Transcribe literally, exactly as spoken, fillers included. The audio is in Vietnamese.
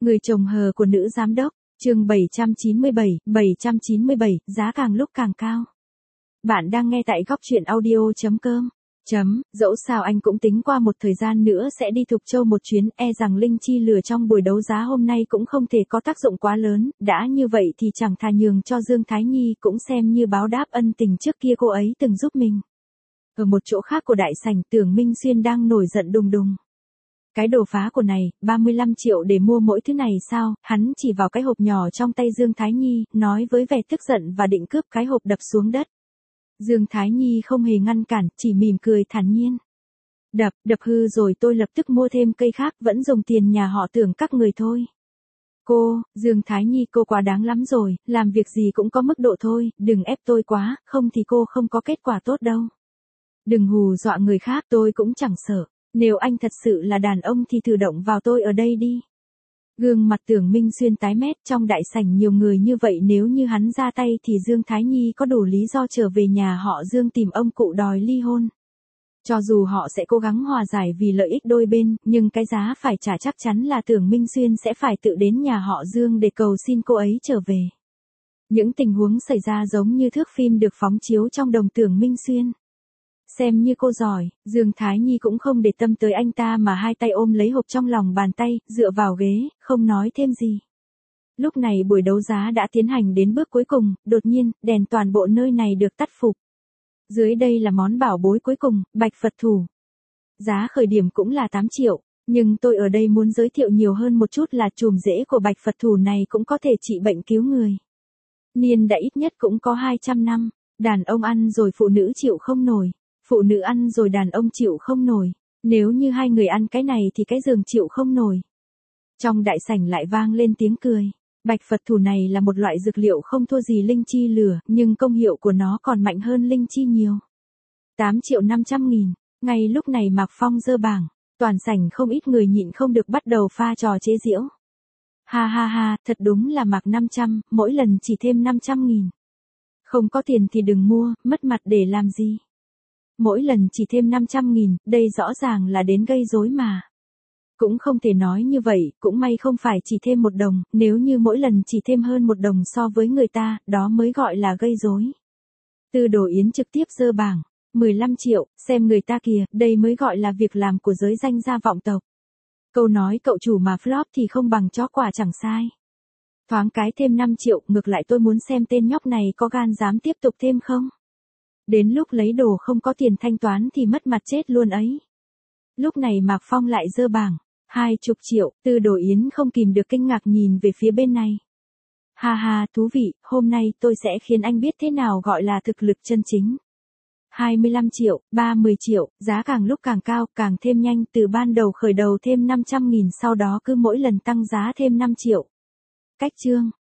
Người chồng hờ của nữ giám đốc, chương bảy trăm chín mươi bảy, bảy trăm chín mươi bảy, giá càng lúc càng cao. Bạn đang nghe tại góc truyện audio chấm com. Chấm, dẫu sao anh cũng tính qua một thời gian nữa sẽ đi Thục Châu một chuyến, e rằng linh chi lừa trong buổi đấu giá hôm nay cũng không thể có tác dụng quá lớn, đã như vậy thì chẳng thà nhường cho Dương Thái Nhi cũng xem như báo đáp ân tình trước kia cô ấy từng giúp mình. Ở một chỗ khác của đại sảnh, Tưởng Minh Xuyên đang nổi giận đùng đùng. Cái đồ phá của này, ba mươi lăm triệu để mua mỗi thứ này sao, hắn chỉ vào cái hộp nhỏ trong tay Dương Thái Nhi, nói với vẻ tức giận và định cướp cái hộp đập xuống đất. Dương Thái Nhi không hề ngăn cản, chỉ mỉm cười thản nhiên. Đập, đập hư rồi tôi lập tức mua thêm cây khác, vẫn dùng tiền nhà họ Tưởng các người thôi. Cô, Dương Thái Nhi cô quá đáng lắm rồi, làm việc gì cũng có mức độ thôi, đừng ép tôi quá, không thì cô không có kết quả tốt đâu. Đừng hù dọa người khác, tôi cũng chẳng sợ. Nếu anh thật sự là đàn ông thì thử động vào tôi ở đây đi. Gương mặt Tưởng Minh Xuyên tái mét, trong đại sảnh nhiều người như vậy, nếu như hắn ra tay thì Dương Thái Nhi có đủ lý do trở về nhà họ Dương tìm ông cụ đòi ly hôn. Cho dù họ sẽ cố gắng hòa giải vì lợi ích đôi bên, nhưng cái giá phải trả chắc chắn là Tưởng Minh Xuyên sẽ phải tự đến nhà họ Dương để cầu xin cô ấy trở về. Những tình huống xảy ra giống như thước phim được phóng chiếu trong đầu Tưởng Minh Xuyên. Xem như cô giỏi, Dương Thái Nhi cũng không để tâm tới anh ta mà hai tay ôm lấy hộp trong lòng bàn tay, dựa vào ghế, không nói thêm gì. Lúc này buổi đấu giá đã tiến hành đến bước cuối cùng, đột nhiên, đèn toàn bộ nơi này được tắt phục. Dưới đây là món bảo bối cuối cùng, Bạch Phật Thủ. Giá khởi điểm cũng là tám triệu, nhưng tôi ở đây muốn giới thiệu nhiều hơn một chút là chùm rễ của Bạch Phật Thủ này cũng có thể trị bệnh cứu người. Niên đại ít nhất cũng có hai trăm năm, đàn ông ăn rồi phụ nữ chịu không nổi. Phụ nữ ăn rồi đàn ông chịu không nổi, nếu như hai người ăn cái này thì cái giường chịu không nổi. Trong đại sảnh lại vang lên tiếng cười. Bạch Phật Thủ này là một loại dược liệu không thua gì linh chi lửa, nhưng công hiệu của nó còn mạnh hơn linh chi nhiều. tám triệu năm trăm nghìn, ngay lúc này Mạc Phong giơ bảng, toàn sảnh không ít người nhịn không được bắt đầu pha trò chế giễu. Ha ha ha, thật đúng là Mạc năm trăm, mỗi lần chỉ thêm năm trăm nghìn. Không có tiền thì đừng mua, mất mặt để làm gì. Mỗi lần chỉ thêm năm trăm nghìn, đây rõ ràng là đến gây rối mà. Cũng không thể nói như vậy, cũng may không phải chỉ thêm một đồng, nếu như mỗi lần chỉ thêm hơn một đồng so với người ta, đó mới gọi là gây rối. Tư Đồ Yến trực tiếp giơ bảng, mười lăm triệu, xem người ta kìa, đây mới gọi là việc làm của giới danh gia vọng tộc. Câu nói cậu chủ mà flop thì không bằng chó quả chẳng sai. Thoáng cái thêm năm triệu, ngược lại tôi muốn xem tên nhóc này có gan dám tiếp tục thêm không. Đến lúc lấy đồ không có tiền thanh toán thì mất mặt chết luôn ấy. Lúc này Mạc Phong lại giơ bảng, hai chục triệu, Tư Đồ Yến không kìm được kinh ngạc nhìn về phía bên này. Ha ha, thú vị, hôm nay tôi sẽ khiến anh biết thế nào gọi là thực lực chân chính. hai mươi lăm triệu, ba mươi triệu, giá càng lúc càng cao, càng thêm nhanh, từ ban đầu khởi đầu thêm năm trăm nghìn, sau đó cứ mỗi lần tăng giá thêm năm triệu. Cách chương